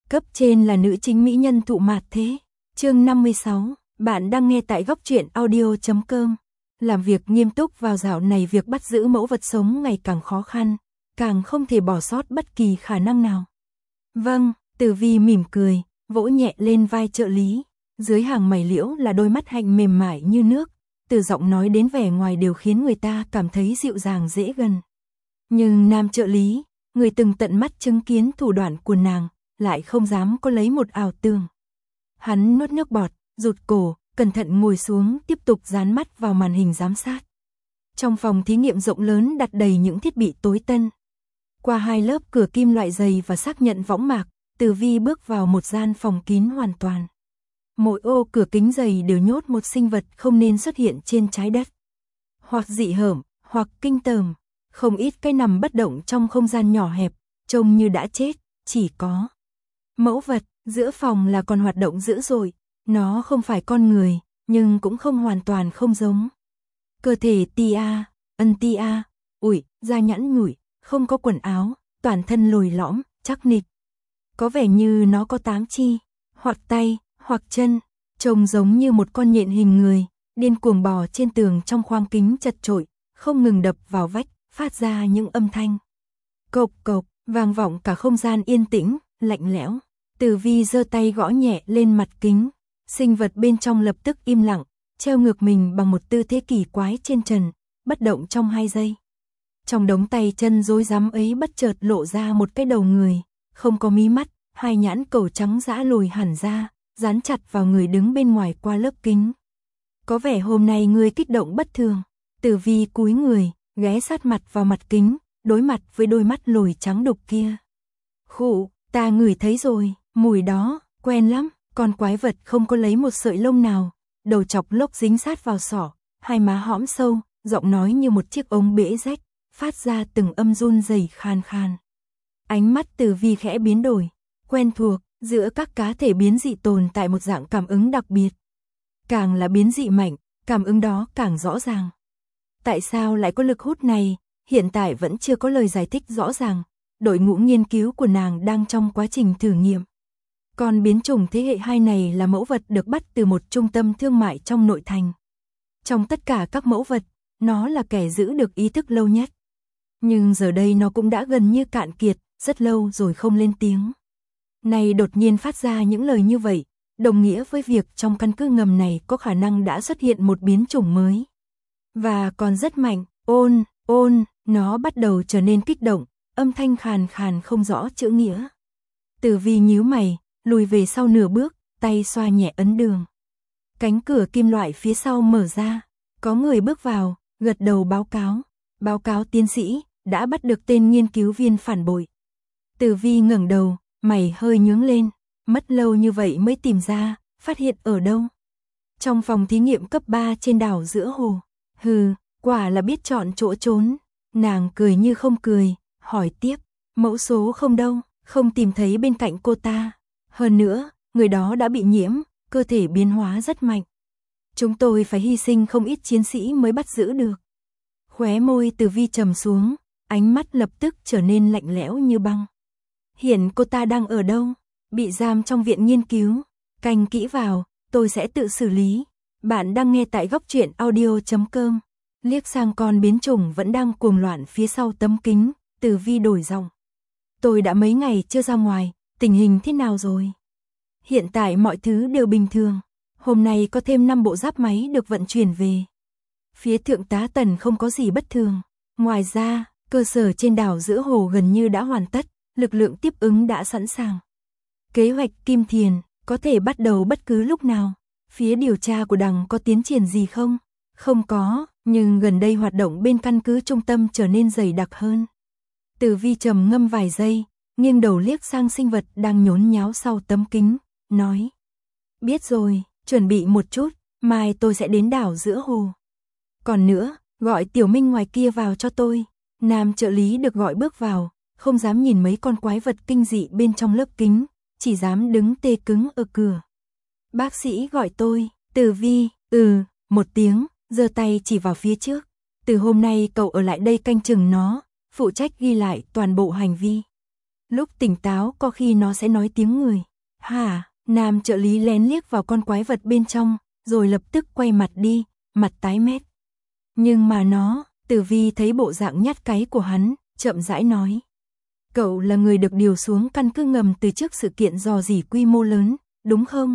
Cấp trên là nữ chính mỹ nhân thụ mạt thế. Chương 56, bạn đang nghe tại góc truyện audio.com. Làm việc nghiêm túc vào dạo này, việc bắt giữ mẫu vật sống ngày càng khó khăn, càng không thể bỏ sót bất kỳ khả năng nào. Vâng, Tử Vi mỉm cười, vỗ nhẹ lên vai trợ lý. Dưới hàng mày liễu là đôi mắt hạnh mềm mại như nước, từ giọng nói đến vẻ ngoài đều khiến người ta cảm thấy dịu dàng dễ gần. Nhưng nam trợ lý, người từng tận mắt chứng kiến thủ đoạn của nàng, lại không dám có lấy một ảo tưởng. Hắn nuốt nước bọt, rụt cổ, cẩn thận ngồi xuống, tiếp tục dán mắt vào màn hình giám sát. Trong phòng thí nghiệm rộng lớn đặt đầy những thiết bị tối tân. Qua 2 lớp cửa kim loại dày và xác nhận võng mạc, Tử Vi bước vào một gian phòng kín hoàn toàn. Mỗi ô cửa kính dày đều nhốt một sinh vật không nên xuất hiện trên trái đất. Hoặc dị hợm, hoặc kinh tởm. Không ít cái nằm bất động trong không gian nhỏ hẹp, trông như đã chết, chỉ có mẫu vật giữa phòng là còn hoạt động dữ dội. Nó không phải con người, nhưng cũng không hoàn toàn không giống. Cơ thể tia, tia, ủi, da nhẵn nhủi, không có quần áo, toàn thân lồi lõm, chắc nịch. Có vẻ như nó có 8 chi, hoặc tay, hoặc chân, trông giống như một con nhện hình người, điên cuồng bò trên tường trong khoang kính chật chội, không ngừng đập vào vách, phát ra những âm thanh cộc cộc, vang vọng cả không gian yên tĩnh, lạnh lẽo. Tử Vi giơ tay gõ nhẹ lên mặt kính, sinh vật bên trong lập tức im lặng, treo ngược mình bằng một tư thế kỳ quái trên trần, bất động trong 2 giây. Trong đống tay chân rối rắm ấy bất chợt lộ ra một cái đầu người, không có mí mắt, 2 nhãn cầu trắng dã lồi hẳn ra, dán chặt vào người đứng bên ngoài qua lớp kính. Có vẻ hôm nay ngươi kích động bất thường. Tử Vi cúi người, ghé sát mặt vào mặt kính, đối mặt với đôi mắt lồi trắng đục kia. Khụ, ta ngửi thấy rồi, mùi đó, quen lắm. Con quái vật không có lấy một sợi lông nào, đầu chọc lốc dính sát vào sọ, 2 má hõm sâu, giọng nói như một chiếc ống bể rách, phát ra từng âm run rẩy khan khan. Ánh mắt Tử Vi khẽ biến đổi, quen thuộc, giữa các cá thể biến dị tồn tại một dạng cảm ứng đặc biệt. Càng là biến dị mạnh, cảm ứng đó càng rõ ràng. Tại sao lại có lực hút này, hiện tại vẫn chưa có lời giải thích rõ ràng, đội ngũ nghiên cứu của nàng đang trong quá trình thử nghiệm. Còn biến chủng thế hệ 2 này là mẫu vật được bắt từ một trung tâm thương mại trong nội thành. Trong tất cả các mẫu vật, nó là kẻ giữ được ý thức lâu nhất. Nhưng giờ đây nó cũng đã gần như cạn kiệt, rất lâu rồi không lên tiếng. Này đột nhiên phát ra những lời như vậy, đồng nghĩa với việc trong căn cứ ngầm này có khả năng đã xuất hiện một biến chủng mới. Và còn rất mạnh, nó bắt đầu trở nên kích động, âm thanh khàn khàn không rõ chữ nghĩa. Tử Vi nhíu mày, lùi về sau nửa bước, tay xoa nhẹ ấn đường. Cánh cửa kim loại phía sau mở ra, có người bước vào, gật đầu báo cáo tiến sĩ, đã bắt được tên nghiên cứu viên phản bội. Tử Vi ngẩng đầu, mày hơi nhướng lên, mất lâu như vậy mới tìm ra, phát hiện ở đâu? Trong phòng thí nghiệm cấp 3 trên đảo giữa hồ. Hừ, quả là biết chọn chỗ trốn. Nàng cười như không cười, hỏi tiếp, mẫu số không đâu, không tìm thấy bên cạnh cô ta. Hơn nữa, người đó đã bị nhiễm, cơ thể biến hóa rất mạnh. Chúng tôi phải hy sinh không ít chiến sĩ mới bắt giữ được. Khóe môi Tử Vi trầm xuống, ánh mắt lập tức trở nên lạnh lẽo như băng. Hiện cô ta đang ở đâu? Bị giam trong viện nghiên cứu. Canh kỹ vào, tôi sẽ tự xử lý. Bạn đang nghe tại góc truyện audio.com. Liếc sang con biến chủng vẫn đang cuồng loạn phía sau tấm kính, Tử Vi đổi giọng. Tôi đã mấy ngày chưa ra ngoài, tình hình thế nào rồi? Hiện tại mọi thứ đều bình thường. Hôm nay có thêm 5 bộ giáp máy được vận chuyển về. Phía thượng tá Tần không có gì bất thường. Ngoài ra, cơ sở trên đảo giữa hồ gần như đã hoàn tất, lực lượng tiếp ứng đã sẵn sàng. Kế hoạch Kim Thiền có thể bắt đầu bất cứ lúc nào. Phía điều tra của đằng có tiến triển gì không? Không có, nhưng gần đây hoạt động bên căn cứ trung tâm trở nên dày đặc hơn. Tử Vi trầm ngâm vài giây, nghiêng đầu liếc sang sinh vật đang nhốn nháo sau tấm kính, nói. Biết rồi, chuẩn bị một chút, mai tôi sẽ đến đảo giữa hồ. Còn nữa, gọi Tiểu Minh ngoài kia vào cho tôi. Nam trợ lý được gọi bước vào, không dám nhìn mấy con quái vật kinh dị bên trong lớp kính, chỉ dám đứng tê cứng ở cửa. Bác sĩ gọi tôi. Tử Vi, một tiếng, giơ tay chỉ vào phía trước. Từ hôm nay cậu ở lại đây canh chừng nó, phụ trách ghi lại toàn bộ hành vi. Lúc tỉnh táo có khi nó sẽ nói tiếng người. Hả? Nam trợ lý lén liếc vào con quái vật bên trong, rồi lập tức quay mặt đi, mặt tái mét. Nhưng mà nó, Tử Vi thấy bộ dạng nhát cái của hắn, chậm rãi nói. Cậu là người được điều xuống căn cứ ngầm từ trước sự kiện rò rỉ quy mô lớn, đúng không?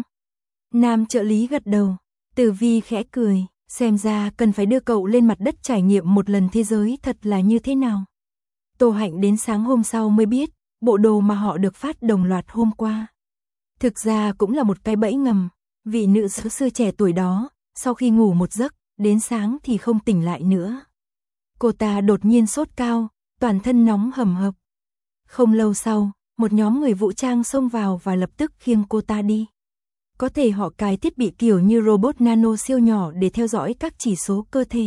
Nam trợ lý gật đầu. Tử Vi khẽ cười, xem ra cần phải đưa cậu lên mặt đất trải nghiệm một lần thế giới thật là như thế nào. Tô Hạnh đến sáng hôm sau mới biết, bộ đồ mà họ được phát đồng loạt hôm qua. Thực ra cũng là một cái bẫy ngầm, vị nữ giáo sư trẻ tuổi đó, sau khi ngủ một giấc, đến sáng thì không tỉnh lại nữa. Cô ta đột nhiên sốt cao, toàn thân nóng hầm hập. Không lâu sau, một nhóm người vũ trang xông vào và lập tức khiêng cô ta đi. Có thể họ cài thiết bị kiểu như robot nano siêu nhỏ để theo dõi các chỉ số cơ thể.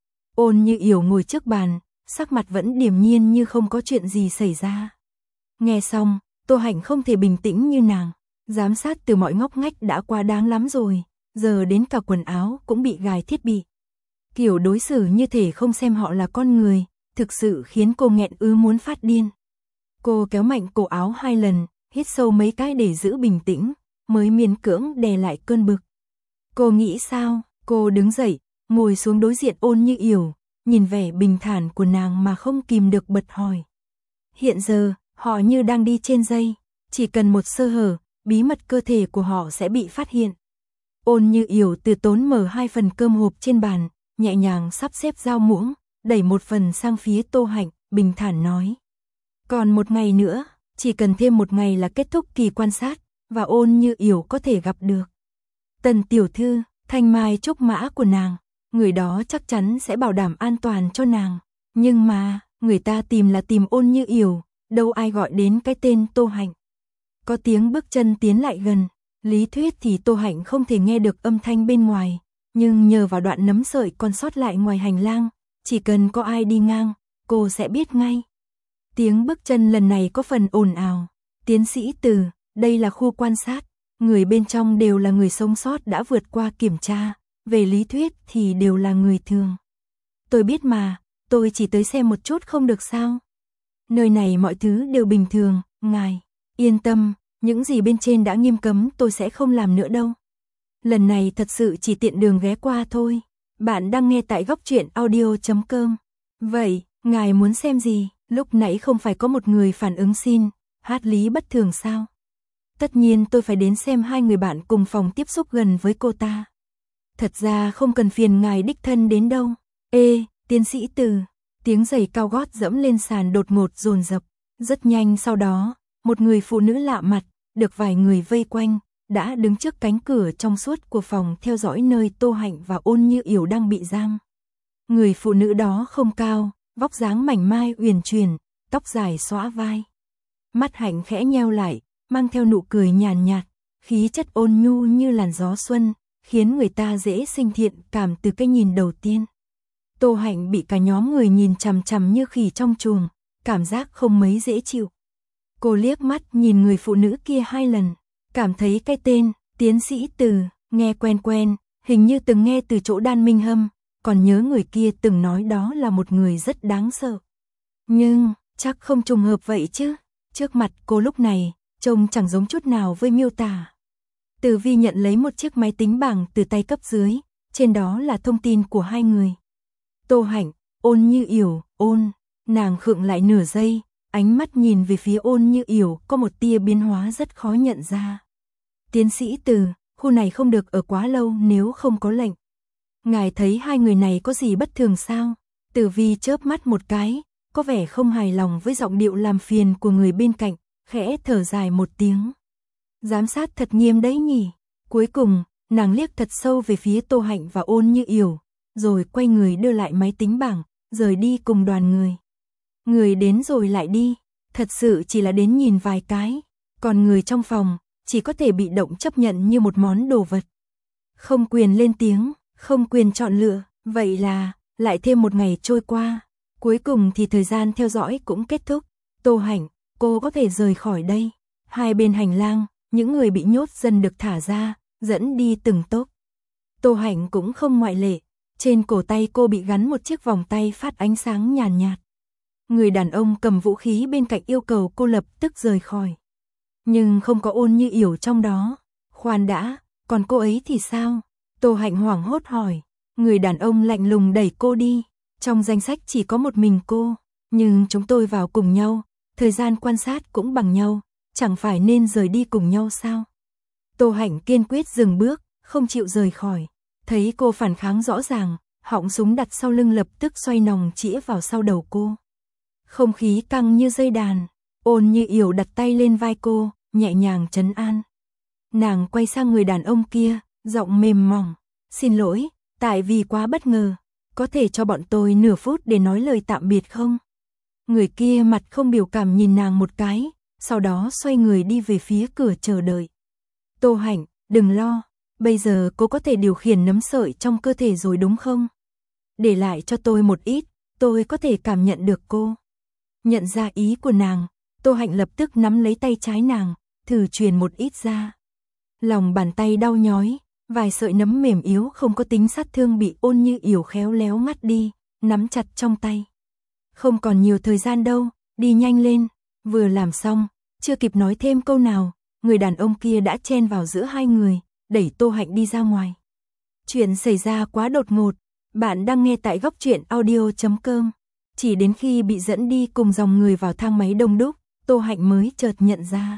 Ôn Như Yểu ngồi trước bàn, sắc mặt vẫn điềm nhiên như không có chuyện gì xảy ra. Nghe xong, Tô Hạnh không thể bình tĩnh như nàng. Giám sát từ mọi ngóc ngách đã quá đáng lắm rồi, giờ đến cả quần áo cũng bị gài thiết bị. Kiểu đối xử như thể không xem họ là con người, thực sự khiến cô nghẹn muốn phát điên. Cô kéo mạnh cổ áo 2 lần, hít sâu mấy cái để giữ bình tĩnh, mới miễn cưỡng đè lại cơn bực. Cô nghĩ sao? Cô đứng dậy, ngồi xuống đối diện Ôn Như Yểu, nhìn vẻ bình thản của nàng mà không kìm được bật hỏi. Hiện giờ, họ như đang đi trên dây, chỉ cần một sơ hở, bí mật cơ thể của họ sẽ bị phát hiện. Ôn Như Yểu từ tốn mở 2 phần cơm hộp trên bàn, nhẹ nhàng sắp xếp dao muỗng, đẩy một phần sang phía Tô Hạnh, bình thản nói. Còn một ngày nữa, chỉ cần thêm một ngày là kết thúc kỳ quan sát, và Ôn Như Yểu có thể gặp được Tần tiểu thư, thanh mai trúc mã của nàng, người đó chắc chắn sẽ bảo đảm an toàn cho nàng. Nhưng mà, người ta tìm là tìm Ôn Như Yểu, đâu ai gọi đến cái tên Tô Hạnh. Có tiếng bước chân tiến lại gần, lý thuyết thì Tô Hạnh không thể nghe được âm thanh bên ngoài, nhưng nhờ vào đoạn nấm sợi còn sót lại ngoài hành lang, chỉ cần có ai đi ngang, cô sẽ biết ngay. Tiếng bước chân lần này có phần ồn ào. Tiến sĩ Từ, đây là khu quan sát, người bên trong đều là người sống sót đã vượt qua kiểm tra, về lý thuyết thì đều là người thường. Tôi biết mà, tôi chỉ tới xem một chút không được sao? Nơi này mọi thứ đều bình thường, ngài yên tâm, những gì bên trên đã nghiêm cấm tôi sẽ không làm nữa đâu. Lần này thật sự chỉ tiện đường ghé qua thôi. Bạn đang nghe tại góc truyện audio.com. Vậy, ngài muốn xem gì? Lúc nãy không phải có một người phản ứng xin, hát lý bất thường sao? Tất nhiên tôi phải đến xem 2 người bạn cùng phòng tiếp xúc gần với cô ta. Thật ra không cần phiền ngài đích thân đến đâu. Ê, tiến sĩ Từ, tiếng giày cao gót dẫm lên sàn đột ngột dồn dập. Rất nhanh sau đó, một người phụ nữ lạ mặt, được vài người vây quanh, đã đứng trước cánh cửa trong suốt của phòng theo dõi nơi Tô Hạnh và Ôn Như Yểu đang bị giam. Người phụ nữ đó không cao, vóc dáng mảnh mai uyển chuyển, tóc dài xõa vai. Mắt Hạnh khẽ nheo lại, mang theo nụ cười nhàn nhạt, khí chất ôn nhu như làn gió xuân, khiến người ta dễ sinh thiện cảm từ cái nhìn đầu tiên. Tô Hạnh bị cả nhóm người nhìn chằm chằm như khỉ trong chuồng, cảm giác không mấy dễ chịu. Cô liếc mắt nhìn người phụ nữ kia 2 lần, cảm thấy cái tên tiến sĩ Từ nghe quen quen, hình như từng nghe từ chỗ Đan Minh Hâm, còn nhớ người kia từng nói đó là một người rất đáng sợ. Nhưng, chắc không trùng hợp vậy chứ. Trước mặt cô lúc này, trông chẳng giống chút nào với miêu tả. Tử Vi nhận lấy một chiếc máy tính bảng từ tay cấp dưới, trên đó là thông tin của 2 người. Tô Hạnh, Ôn Như Yểu, nàng khựng lại nửa giây, ánh mắt nhìn về phía Ôn Như Yểu có một tia biến hóa rất khó nhận ra. Tiến sĩ Từ, khu này không được ở quá lâu nếu không có lệnh. Ngài thấy 2 người này có gì bất thường sao? Tử Vi chớp mắt một cái, có vẻ không hài lòng với giọng điệu làm phiền của người bên cạnh, khẽ thở dài một tiếng. Giám sát thật nghiêm đấy nhỉ. Cuối cùng, nàng liếc thật sâu về phía Tô Hạnh và Ôn Như Yểu, rồi quay người đưa lại máy tính bảng, rời đi cùng đoàn người. Người đến rồi lại đi, thật sự chỉ là đến nhìn vài cái, còn người trong phòng chỉ có thể bị động chấp nhận như một món đồ vật. Không quyền lên tiếng, không quyền chọn lựa, vậy là lại thêm một ngày trôi qua. Cuối cùng thì thời gian theo dõi cũng kết thúc. Tô Hạnh, cô có thể rời khỏi đây. 2 bên hành lang, những người bị nhốt dần được thả ra, dẫn đi từng tốp. Tô Hạnh cũng không ngoại lệ. Trên cổ tay cô bị gắn một chiếc vòng tay phát ánh sáng nhàn nhạt. Người đàn ông cầm vũ khí bên cạnh yêu cầu cô lập tức rời khỏi. Nhưng không có Ôn Như Yểu trong đó. Khoan đã, còn cô ấy thì sao? Tô Hạnh hoảng hốt hỏi. Người đàn ông lạnh lùng đẩy cô đi. Trong danh sách chỉ có một mình cô, nhưng chúng tôi vào cùng nhau, thời gian quan sát cũng bằng nhau, chẳng phải nên rời đi cùng nhau sao? Tô Hạnh kiên quyết dừng bước, không chịu rời khỏi. Thấy cô phản kháng rõ ràng, họng súng đặt sau lưng lập tức xoay nòng chĩa vào sau đầu cô. Không khí căng như dây đàn. Ôn Như Yểu đặt tay lên vai cô, nhẹ nhàng trấn an. Nàng quay sang người đàn ông kia, giọng mềm mỏng. Xin lỗi, tại vì quá bất ngờ. Có thể cho bọn tôi nửa phút để nói lời tạm biệt không? Người kia mặt không biểu cảm nhìn nàng một cái, sau đó xoay người đi về phía cửa chờ đợi. Tô Hạnh, đừng lo, bây giờ cô có thể điều khiển nấm sợi trong cơ thể rồi đúng không? Để lại cho tôi một ít, tôi có thể cảm nhận được cô. Nhận ra ý của nàng, Tô Hạnh lập tức nắm lấy tay trái nàng, thử truyền một ít ra. Lòng bàn tay đau nhói, vài sợi nấm mềm yếu không có tính sát thương bị Ôn Như Yểu khéo léo ngắt đi, nắm chặt trong tay. Không còn nhiều thời gian đâu, đi nhanh lên. Vừa làm xong, chưa kịp nói thêm câu nào, người đàn ông kia đã chen vào giữa hai người, đẩy Tô Hạnh đi ra ngoài. Chuyện xảy ra quá đột ngột, bạn đang nghe tại Góc Truyện Audio.com. Chỉ đến khi bị dẫn đi cùng dòng người vào thang máy đông đúc, Tô Hạnh mới chợt nhận ra.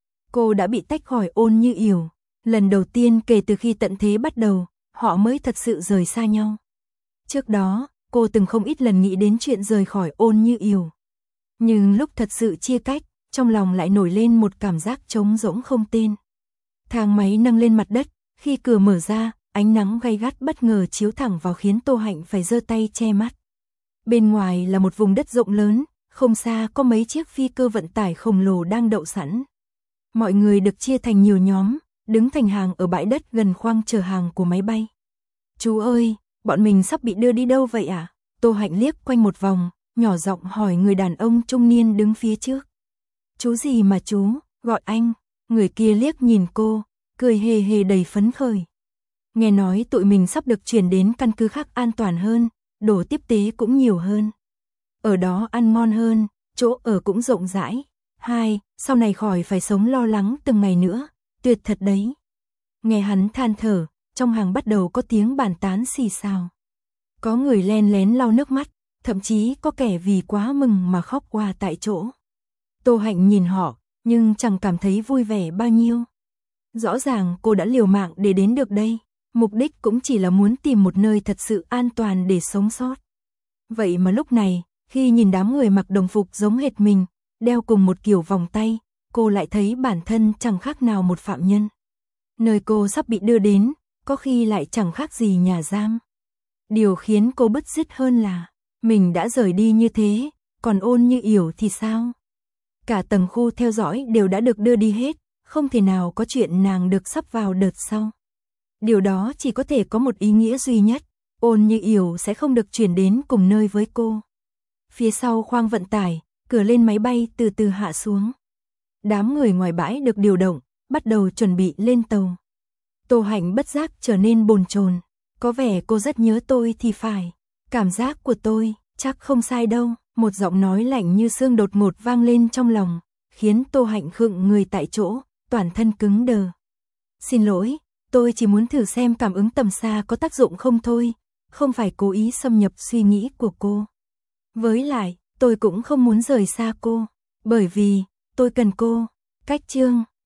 Cô đã bị tách khỏi Ôn Như Yểu. Lần đầu tiên kể từ khi tận thế bắt đầu, họ mới thật sự rời xa nhau. Trước đó, cô từng không ít lần nghĩ đến chuyện rời khỏi Ôn Như Yểu. Nhưng lúc thật sự chia cách, trong lòng lại nổi lên một cảm giác trống rỗng không tên. Thang máy nâng lên mặt đất, khi cửa mở ra, ánh nắng gay gắt bất ngờ chiếu thẳng vào khiến Tô Hạnh phải giơ tay che mắt. Bên ngoài là một vùng đất rộng lớn, không xa có mấy chiếc phi cơ vận tải khổng lồ đang đậu sẵn. Mọi người được chia thành nhiều nhóm, đứng thành hàng ở bãi đất gần khoang chở hàng của máy bay. Chú ơi, bọn mình sắp bị đưa đi đâu vậy ạ? Tô Hạnh liếc quanh một vòng, nhỏ giọng hỏi người đàn ông trung niên đứng phía trước. Chú gì mà chú, gọi anh. Người kia liếc nhìn cô, cười hề hề đầy phấn khởi. Nghe nói tụi mình sắp được chuyển đến căn cứ khác an toàn hơn, đồ tiếp tế cũng nhiều hơn. Ở đó ăn ngon hơn, chỗ ở cũng rộng rãi. Sau này khỏi phải sống lo lắng từng ngày nữa, tuyệt thật đấy. Nghe hắn than thở, trong hàng bắt đầu có tiếng bàn tán xì xào. Có người len lén lau nước mắt, thậm chí có kẻ vì quá mừng mà khóc qua tại chỗ. Tô Hạnh nhìn họ, nhưng chẳng cảm thấy vui vẻ bao nhiêu. Rõ ràng cô đã liều mạng để đến được đây, mục đích cũng chỉ là muốn tìm một nơi thật sự an toàn để sống sót. Vậy mà lúc này, khi nhìn đám người mặc đồng phục giống hệt mình, đeo cùng một kiểu vòng tay, cô lại thấy bản thân chẳng khác nào một phạm nhân. Nơi cô sắp bị đưa đến, có khi lại chẳng khác gì nhà giam. Điều khiến cô bứt rứt hơn là, mình đã rời đi như thế, còn Ôn Như Yểu thì sao? Cả tầng khu theo dõi đều đã được đưa đi hết, không thể nào có chuyện nàng được sắp vào đợt sau. Điều đó chỉ có thể có một ý nghĩa duy nhất, Ôn Như Yểu sẽ không được chuyển đến cùng nơi với cô. Phía sau khoang vận tải, cửa lên máy bay từ từ hạ xuống. Đám người ngoài bãi được điều động, bắt đầu chuẩn bị lên tàu. Tô Hạnh bất giác trở nên bồn chồn. Có vẻ cô rất nhớ tôi thì phải. Cảm giác của tôi, chắc không sai đâu. Một giọng nói lạnh như xương đột ngột vang lên trong lòng, khiến Tô Hạnh khựng người tại chỗ, toàn thân cứng đờ. Xin lỗi, tôi chỉ muốn thử xem cảm ứng tầm xa có tác dụng không thôi, không phải cố ý xâm nhập suy nghĩ của cô. Với lại, tôi cũng không muốn rời xa cô, bởi vì tôi cần cô. Cách chương